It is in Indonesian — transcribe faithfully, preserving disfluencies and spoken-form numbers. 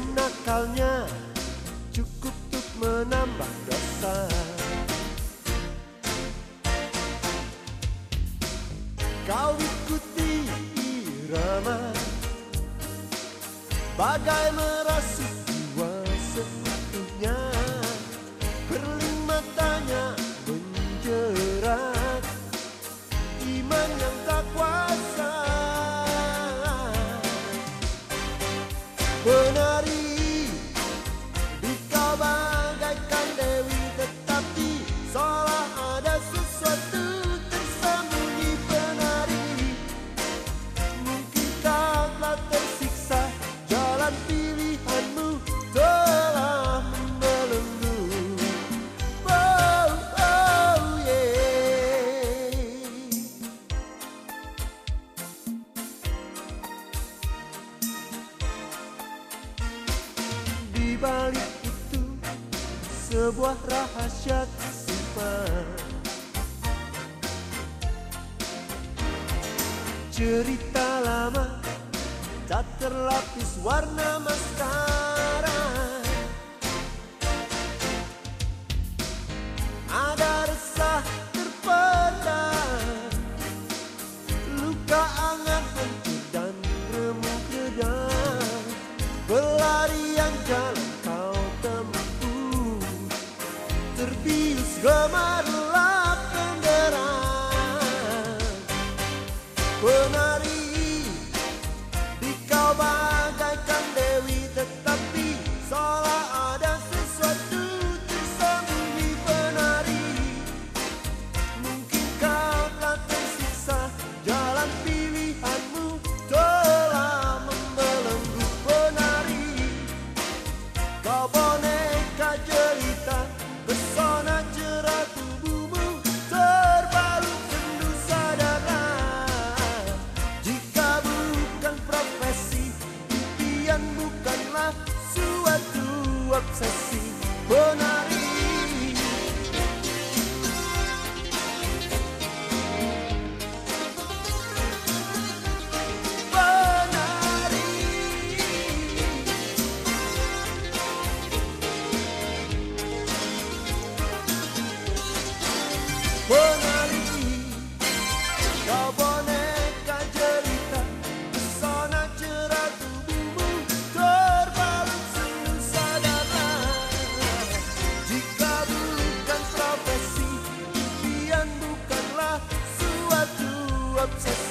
nakalnya cukup untuk menambah dosa. Kau ikuti irama bagai merasuk jiwa seutuhnya, berling matanya menjerat iman yang tak kuasa. Penari di kau bagaikan dewi, tetapi seolah ada sesuatu tersembunyi. Penari, mungkin kau telah tersiksa, jalan pilihanmu telah membelenggu. Oh, oh yeah. Di balik itu sebuah rahasia tersimpan, cerita lama tak terlapis warna maskara. Ada resah terpendam, luka hangat hancur dan remuk redam. Pelarian jalan kau tempuh, terbius gemerlap kendaraan. Penari di kau bagaikan dewi, tetapi seolah ada sesuatu tersembunyi. Penari, mungkin kau telah tersiksa, jalan pilihanmu telah membelenggu. Penari, kau boneka jelita, pesona cerah tubuhmu terbalut sendu sadara. Jika bukan profesi, impian bukanlah suatu obsesi. Penari, penari, penari, kau boneka jelita, pesona cerah tubuhmu terbalut sendu sadara. Jika bukan profesi, impian bukanlah suatu obsesi.